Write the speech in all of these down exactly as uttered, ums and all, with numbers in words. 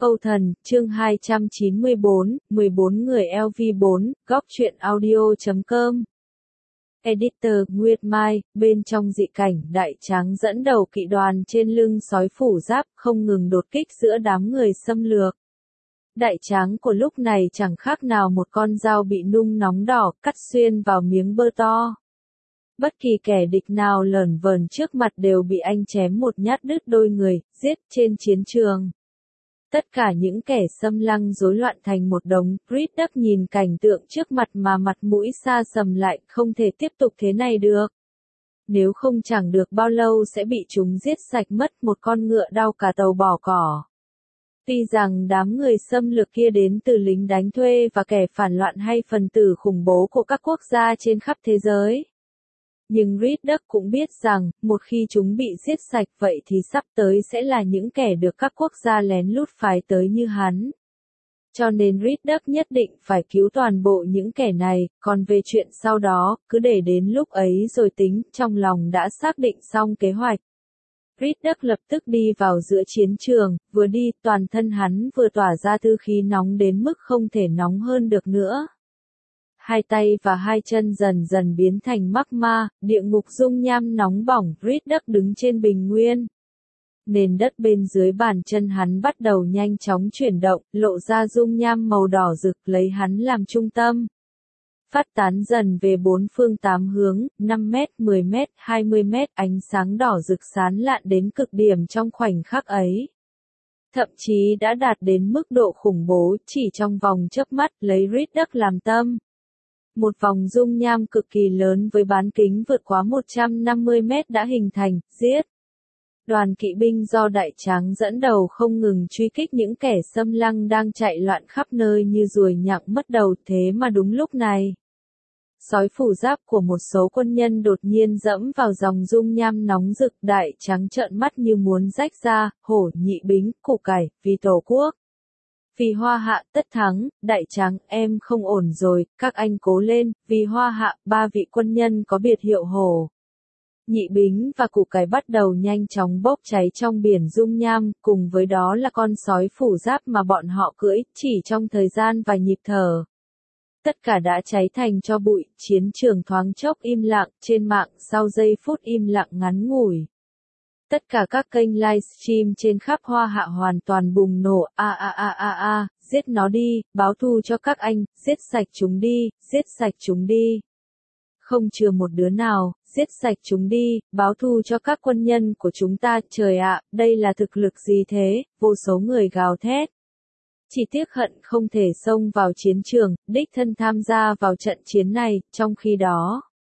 Câu thần, chương hai trăm chín mươi bốn, mười bốn người L V bốn, góc truyện audio chấm com. Editor, Nguyệt Mai, bên trong dị cảnh, đại tráng dẫn đầu kỵ đoàn trên lưng sói phủ giáp, không ngừng đột kích giữa đám người xâm lược. Đại tráng của lúc này chẳng khác nào một con dao bị nung nóng đỏ, cắt xuyên vào miếng bơ to. Bất kỳ kẻ địch nào lởn vởn trước mặt đều bị anh chém một nhát đứt đôi người, giết trên chiến trường. Tất cả những kẻ xâm lăng rối loạn thành một đống, Riddick nhìn cảnh tượng trước mặt mà mặt mũi xa sầm lại, không thể tiếp tục thế này được. Nếu không chẳng được bao lâu sẽ bị chúng giết sạch mất, một con ngựa đau cả tàu bỏ cỏ. Tuy rằng đám người xâm lược kia đến từ lính đánh thuê và kẻ phản loạn hay phần tử khủng bố của các quốc gia trên khắp thế giới. Nhưng Riddick cũng biết rằng, một khi chúng bị giết sạch vậy thì sắp tới sẽ là những kẻ được các quốc gia lén lút phái tới như hắn. Cho nên Riddick nhất định phải cứu toàn bộ những kẻ này, còn về chuyện sau đó, cứ để đến lúc ấy rồi tính, trong lòng đã xác định xong kế hoạch. Riddick lập tức đi vào giữa chiến trường, vừa đi, toàn thân hắn vừa tỏa ra thư khí nóng đến mức không thể nóng hơn được nữa. Hai tay và hai chân dần dần biến thành magma, địa ngục dung nham nóng bỏng, Riddick đứng trên bình nguyên. Nền đất bên dưới bàn chân hắn bắt đầu nhanh chóng chuyển động, lộ ra dung nham màu đỏ rực lấy hắn làm trung tâm. Phát tán dần về bốn phương tám hướng, năm mét, mười mét, hai mươi mét, ánh sáng đỏ rực sáng lạn đến cực điểm trong khoảnh khắc ấy. Thậm chí đã đạt đến mức độ khủng bố, chỉ trong vòng chớp mắt, lấy Riddick làm tâm. Một vòng dung nham cực kỳ lớn với bán kính vượt quá một trăm năm mươi mét đã hình thành, giết. Đoàn kỵ binh do đại tráng dẫn đầu không ngừng truy kích những kẻ xâm lăng đang chạy loạn khắp nơi như ruồi nhặng mất đầu, thế mà đúng lúc này. Sói phủ giáp của một số quân nhân đột nhiên dẫm vào dòng dung nham nóng rực, đại tráng trợn mắt như muốn rách ra, hổ, nhị bính, củ cải, vì tổ quốc. Vì Hoa Hạ tất thắng, đại tráng, em không ổn rồi, các anh cố lên, vì Hoa Hạ, ba vị quân nhân có biệt hiệu hổ. Nhị bính và củ cải bắt đầu nhanh chóng bốc cháy trong biển dung nham, cùng với đó là con sói phủ giáp mà bọn họ cưỡi, chỉ trong thời gian vài nhịp thở. Tất cả đã cháy thành tro bụi, chiến trường thoáng chốc im lặng, trên mạng sau giây phút im lặng ngắn ngủi. Tất cả các kênh livestream trên khắp Hoa Hạ hoàn toàn bùng nổ, a a a a a, giết nó đi, báo thù cho các anh, giết sạch chúng đi, giết sạch chúng đi. Không chừa một đứa nào, giết sạch chúng đi, báo thù cho các quân nhân của chúng ta, trời ạ, đây là thực lực gì thế, vô số người gào thét. Chỉ tiếc hận không thể xông vào chiến trường, đích thân tham gia vào trận chiến này, trong khi đó.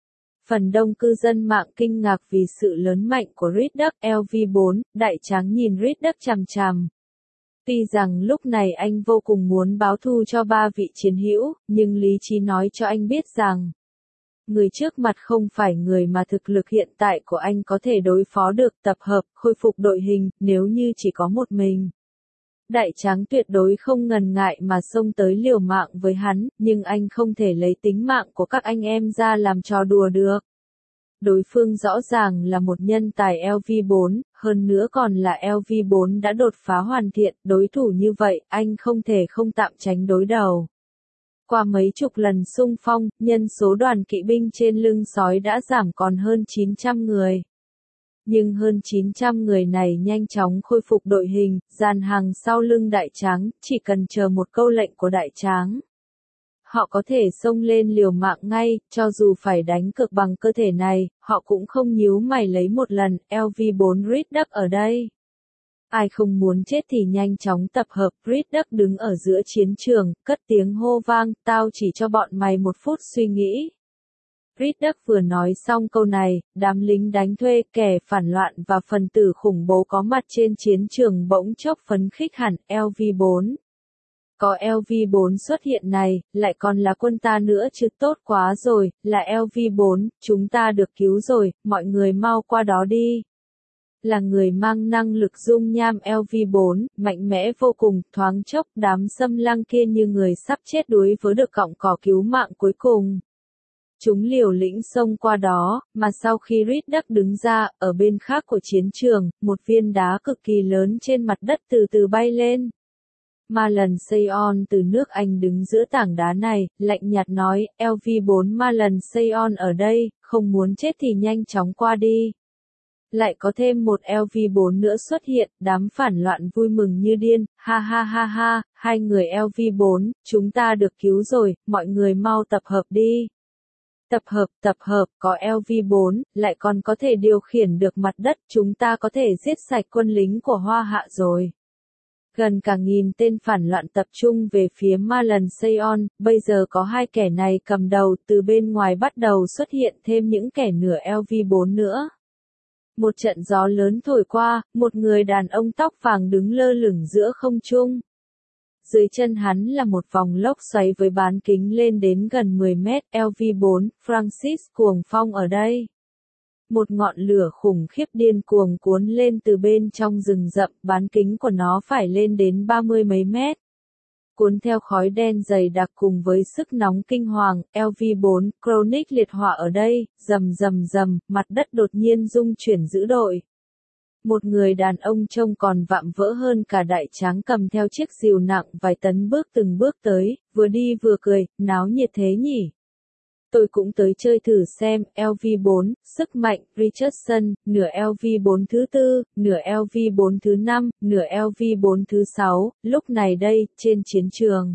Phần đông cư dân mạng kinh ngạc vì sự lớn mạnh của Riddick, L V bốn, đại tráng nhìn Riddick chằm chằm. Tuy rằng lúc này anh vô cùng muốn báo thù cho ba vị chiến hữu, nhưng lý trí nói cho anh biết rằng, người trước mặt không phải người mà thực lực hiện tại của anh có thể đối phó được, tập hợp, khôi phục đội hình, nếu như chỉ có một mình. Đại tráng tuyệt đối không ngần ngại mà xông tới liều mạng với hắn, nhưng anh không thể lấy tính mạng của các anh em ra làm trò đùa được. Đối phương rõ ràng là một nhân tài L V bốn, hơn nữa còn là L V bốn đã đột phá hoàn thiện, đối thủ như vậy, anh không thể không tạm tránh đối đầu. Qua mấy chục lần xung phong, nhân số đoàn kỵ binh trên lưng sói đã giảm còn hơn chín trăm người. Nhưng hơn chín trăm người này nhanh chóng khôi phục đội hình, dàn hàng sau lưng đại tráng, chỉ cần chờ một câu lệnh của đại tráng. Họ có thể xông lên liều mạng ngay, cho dù phải đánh cược bằng cơ thể này, họ cũng không nhíu mày lấy một lần, L V bốn Riddick ở đây. Ai không muốn chết thì nhanh chóng tập hợp, Riddick đứng ở giữa chiến trường, cất tiếng hô vang, tao chỉ cho bọn mày một phút suy nghĩ. Riddick vừa nói xong câu này, đám lính đánh thuê, kẻ phản loạn và phần tử khủng bố có mặt trên chiến trường bỗng chốc phấn khích hẳn, L V bốn. Có L V bốn xuất hiện này, lại còn là quân ta nữa chứ, tốt quá rồi, là L V bốn, chúng ta được cứu rồi, mọi người mau qua đó đi. Là người mang năng lực dung nham L V bốn, mạnh mẽ vô cùng, thoáng chốc đám xâm lăng kia như người sắp chết đuối với được cọng cỏ cứu mạng cuối cùng. Chúng liều lĩnh xông qua đó, mà sau khi Riddick đứng ra, ở bên khác của chiến trường, một viên đá cực kỳ lớn trên mặt đất từ từ bay lên. Marlon Sayon từ nước Anh đứng giữa tảng đá này, lạnh nhạt nói, L V bốn Marlon Sayon ở đây, không muốn chết thì nhanh chóng qua đi. Lại có thêm một L V bốn nữa xuất hiện, đám phản loạn vui mừng như điên, ha ha ha ha, hai người L V bốn, chúng ta được cứu rồi, mọi người mau tập hợp đi. Tập hợp, tập hợp, có L V bốn, lại còn có thể điều khiển được mặt đất, chúng ta có thể giết sạch quân lính của Hoa Hạ rồi. Gần cả nghìn tên phản loạn tập trung về phía Marlon Sayon, bây giờ có hai kẻ này cầm đầu, từ bên ngoài bắt đầu xuất hiện thêm những kẻ nửa L V bốn nữa. Một trận gió lớn thổi qua, một người đàn ông tóc vàng đứng lơ lửng giữa không trung. Dưới chân hắn là một vòng lốc xoáy với bán kính lên đến gần mười mét, L V bốn, Francis cuồng phong ở đây. Một ngọn lửa khủng khiếp điên cuồng cuốn lên từ bên trong rừng rậm, bán kính của nó phải lên đến ba mươi mấy mét. Cuốn theo khói đen dày đặc cùng với sức nóng kinh hoàng, L V bốn, Chronic liệt hỏa ở đây, rầm rầm rầm, mặt đất đột nhiên rung chuyển dữ dội. Một người đàn ông trông còn vạm vỡ hơn cả đại tráng cầm theo chiếc rìu nặng vài tấn bước từng bước tới, vừa đi vừa cười, náo nhiệt thế nhỉ. Tôi cũng tới chơi thử xem, L V bốn, sức mạnh, Richardson, nửa L V bốn thứ tư, nửa L V bốn thứ năm, nửa L V bốn thứ sáu, lúc này đây, trên chiến trường.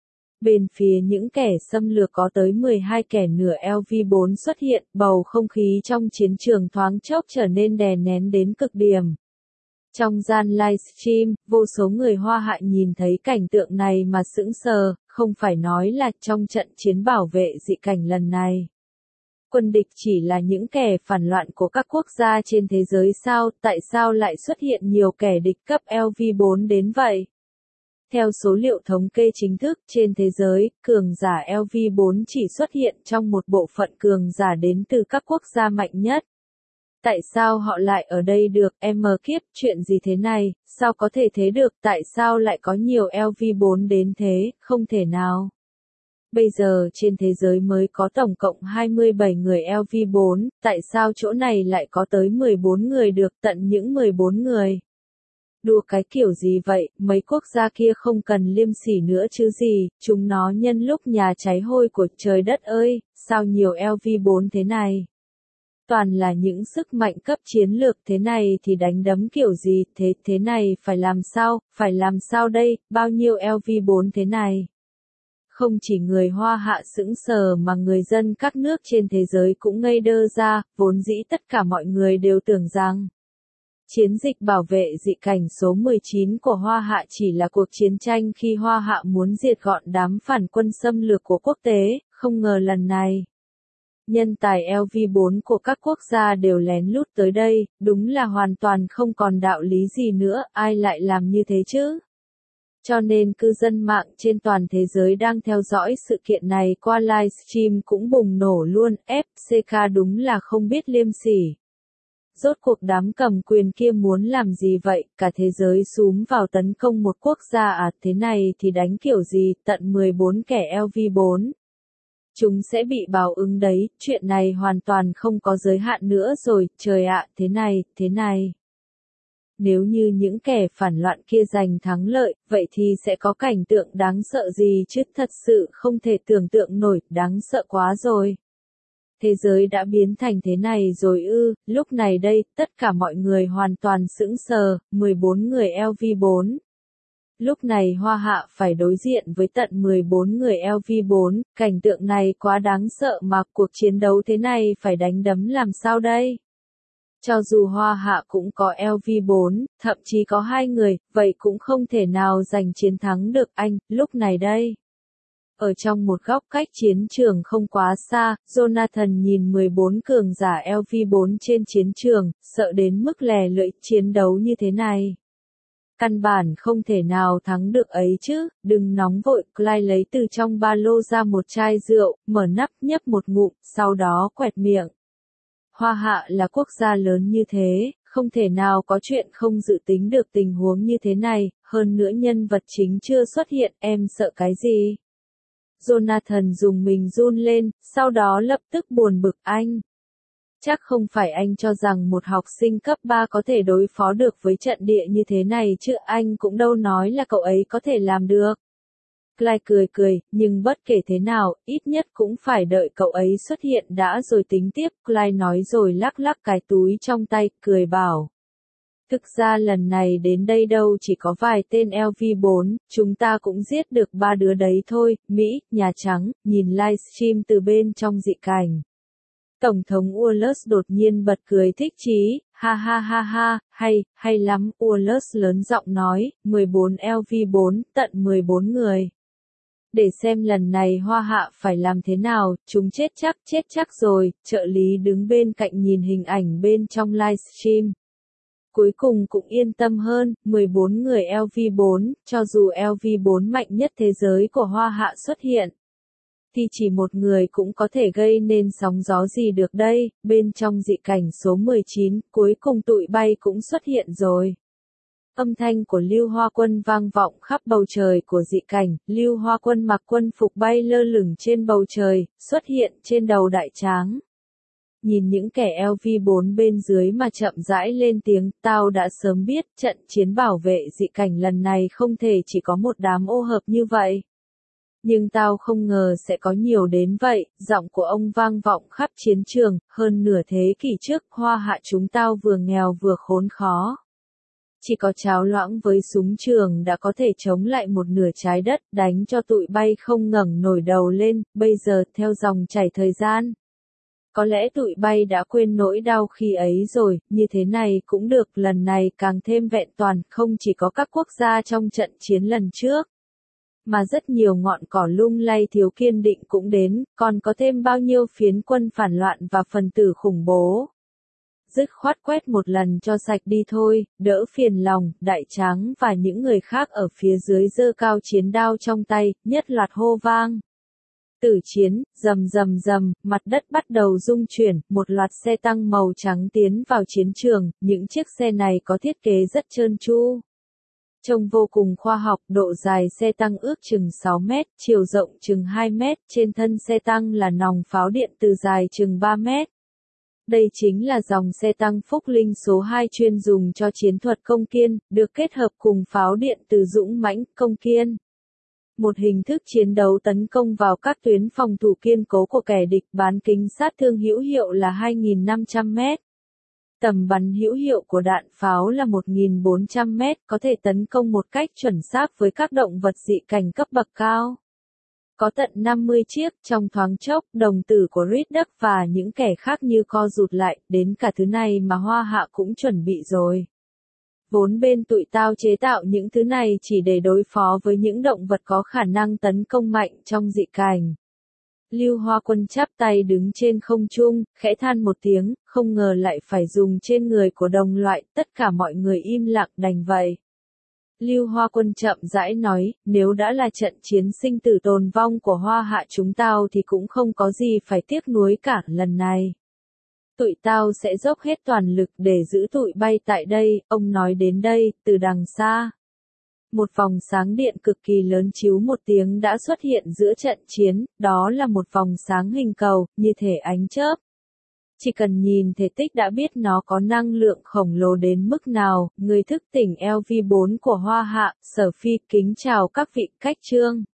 Bên phía những kẻ xâm lược có tới mười hai kẻ nửa L V bốn xuất hiện, bầu không khí trong chiến trường thoáng chốc trở nên đè nén đến cực điểm. Trong gian livestream, vô số người Hoa Hạ nhìn thấy cảnh tượng này mà sững sờ, không phải nói là trong trận chiến bảo vệ dị cảnh lần này. Quân địch chỉ là những kẻ phản loạn của các quốc gia trên thế giới sao, tại sao lại xuất hiện nhiều kẻ địch cấp L V bốn đến vậy? Theo số liệu thống kê chính thức trên thế giới, cường giả L V bốn chỉ xuất hiện trong một bộ phận cường giả đến từ các quốc gia mạnh nhất. Tại sao họ lại ở đây được, em kiếp, chuyện gì thế này, sao có thể thế được, tại sao lại có nhiều L V bốn đến thế, không thể nào. Bây giờ trên thế giới mới có tổng cộng hai mươi bảy người L V bốn, tại sao chỗ này lại có tới mười bốn người được, tận những mười bốn người. Đùa cái kiểu gì vậy, mấy quốc gia kia không cần liêm sỉ nữa chứ gì, chúng nó nhân lúc nhà cháy hôi của trời đất ơi, sao nhiều L V bốn thế này. Toàn là những sức mạnh cấp chiến lược thế này thì đánh đấm kiểu gì, thế thế này phải làm sao, phải làm sao đây, bao nhiêu L V bốn thế này. Không chỉ người Hoa Hạ sững sờ mà người dân các nước trên thế giới cũng ngây đơ ra, vốn dĩ tất cả mọi người đều tưởng rằng chiến dịch bảo vệ dị cảnh số mười chín của Hoa Hạ chỉ là cuộc chiến tranh khi Hoa Hạ muốn diệt gọn đám phản quân xâm lược của quốc tế, không ngờ lần này. Nhân tài L V bốn của các quốc gia đều lén lút tới đây, đúng là hoàn toàn không còn đạo lý gì nữa, ai lại làm như thế chứ? Cho nên cư dân mạng trên toàn thế giới đang theo dõi sự kiện này qua livestream cũng bùng nổ luôn, F C K đúng là không biết liêm sỉ. Rốt cuộc đám cầm quyền kia muốn làm gì vậy, cả thế giới xúm vào tấn công một quốc gia à, thế này thì đánh kiểu gì, tận mười bốn kẻ L V bốn. Chúng sẽ bị báo ứng đấy, chuyện này hoàn toàn không có giới hạn nữa rồi, trời ạ, thế này, thế này. Nếu như những kẻ phản loạn kia giành thắng lợi, vậy thì sẽ có cảnh tượng đáng sợ gì chứ, thật sự không thể tưởng tượng nổi, đáng sợ quá rồi. Thế giới đã biến thành thế này rồi ư, lúc này đây, tất cả mọi người hoàn toàn sững sờ, mười bốn người L V bốn. Lúc này Hoa Hạ phải đối diện với tận mười bốn người L V bốn, cảnh tượng này quá đáng sợ mà cuộc chiến đấu thế này phải đánh đấm làm sao đây? Cho dù Hoa Hạ cũng có L V bốn, thậm chí có hai người, vậy cũng không thể nào giành chiến thắng được anh, lúc này đây. Ở trong một góc cách chiến trường không quá xa, Jonathan nhìn mười bốn cường giả L V bốn trên chiến trường, sợ đến mức lè lưỡi, chiến đấu như thế này. Căn bản không thể nào thắng được ấy chứ, đừng nóng vội, Clyde lấy từ trong ba lô ra một chai rượu, mở nắp nhấp một ngụm, sau đó quẹt miệng. Hoa Hạ là quốc gia lớn như thế, không thể nào có chuyện không dự tính được tình huống như thế này, hơn nữa nhân vật chính chưa xuất hiện, em sợ cái gì? Jonathan dùng mình run lên, sau đó lập tức buồn bực anh. Chắc không phải anh cho rằng một học sinh cấp ba có thể đối phó được với trận địa như thế này chứ, anh cũng đâu nói là cậu ấy có thể làm được. Clyde cười cười, nhưng bất kể thế nào, ít nhất cũng phải đợi cậu ấy xuất hiện đã rồi tính tiếp, Clyde nói rồi lắc lắc cái túi trong tay, cười bảo. Thực ra lần này đến đây đâu chỉ có vài tên L V bốn, chúng ta cũng giết được ba đứa đấy thôi, Mỹ, Nhà Trắng, nhìn livestream từ bên trong dị cảnh. Tổng thống Wallace đột nhiên bật cười thích chí, ha ha ha ha, hay, hay lắm, Wallace lớn giọng nói, mười bốn L V bốn, tận mười bốn người. Để xem lần này Hoa Hạ phải làm thế nào, chúng chết chắc, chết chắc rồi, trợ lý đứng bên cạnh nhìn hình ảnh bên trong livestream. Cuối cùng cũng yên tâm hơn, mười bốn người L V bốn, cho dù L V bốn mạnh nhất thế giới của Hoa Hạ xuất hiện, thì chỉ một người cũng có thể gây nên sóng gió gì được đây, bên trong dị cảnh số mười chín, cuối cùng tụi bay cũng xuất hiện rồi. Âm thanh của Lưu Hoa Quân vang vọng khắp bầu trời của dị cảnh, Lưu Hoa Quân mặc quân phục bay lơ lửng trên bầu trời, xuất hiện trên đầu Đại Tráng. Nhìn những kẻ L V bốn bên dưới mà chậm rãi lên tiếng, tao đã sớm biết trận chiến bảo vệ dị cảnh lần này không thể chỉ có một đám ô hợp như vậy. Nhưng tao không ngờ sẽ có nhiều đến vậy, giọng của ông vang vọng khắp chiến trường, hơn nửa thế kỷ trước, Hoa Hạ chúng tao vừa nghèo vừa khốn khó. Chỉ có Cháo Loãng với súng trường đã có thể chống lại một nửa trái đất, đánh cho tụi bay không ngẩng nổi đầu lên, bây giờ theo dòng chảy thời gian. Có lẽ tụi bay đã quên nỗi đau khi ấy rồi, như thế này cũng được, lần này càng thêm vẹn toàn, không chỉ có các quốc gia trong trận chiến lần trước. Mà rất nhiều ngọn cỏ lung lay thiếu kiên định cũng đến, còn có thêm bao nhiêu phiến quân phản loạn và phần tử khủng bố. Dứt khoát quét một lần cho sạch đi thôi, đỡ phiền lòng, Đại Tráng và những người khác ở phía dưới giơ cao chiến đao trong tay, nhất loạt hô vang. Tử chiến, rầm rầm rầm, mặt đất bắt đầu rung chuyển, một loạt xe tăng màu trắng tiến vào chiến trường, những chiếc xe này có thiết kế rất trơn tru. Trông vô cùng khoa học, độ dài xe tăng ước chừng sáu mét, chiều rộng chừng hai mét, trên thân xe tăng là nòng pháo điện từ dài chừng ba mét. Đây chính là dòng xe tăng Phúc Linh số hai chuyên dùng cho chiến thuật công kiên, được kết hợp cùng pháo điện từ dũng mãnh, công kiên. Một hình thức chiến đấu tấn công vào các tuyến phòng thủ kiên cố của kẻ địch, bán kính sát thương hữu hiệu là hai nghìn năm trăm mét. Tầm bắn hữu hiệu của đạn pháo là một nghìn bốn trăm mét, có thể tấn công một cách chuẩn xác với các động vật dị cảnh cấp bậc cao. Có tận năm mươi chiếc, trong thoáng chốc, đồng tử của Riddick và những kẻ khác như co rụt lại, đến cả thứ này mà Hoa Hạ cũng chuẩn bị rồi. Vốn bên tụi tao chế tạo những thứ này chỉ để đối phó với những động vật có khả năng tấn công mạnh trong dị cảnh. Lưu Hoa Quân chắp tay đứng trên không trung, khẽ than một tiếng, không ngờ lại phải dùng trên người của đồng loại, tất cả mọi người im lặng đành vậy. Lưu Hoa Quân chậm rãi nói, nếu đã là trận chiến sinh tử tồn vong của Hoa Hạ chúng tao thì cũng không có gì phải tiếc nuối cả lần này. Tụi tao sẽ dốc hết toàn lực để giữ tụi bay tại đây, ông nói đến đây, từ đằng xa. Một vòng sáng điện cực kỳ lớn chiếu một tiếng đã xuất hiện giữa trận chiến, đó là một vòng sáng hình cầu, như thể ánh chớp. Chỉ cần nhìn thể tích đã biết nó có năng lượng khổng lồ đến mức nào, người thức tỉnh L V bốn của Hoa Hạ, Sở Phi kính chào các vị khách trương.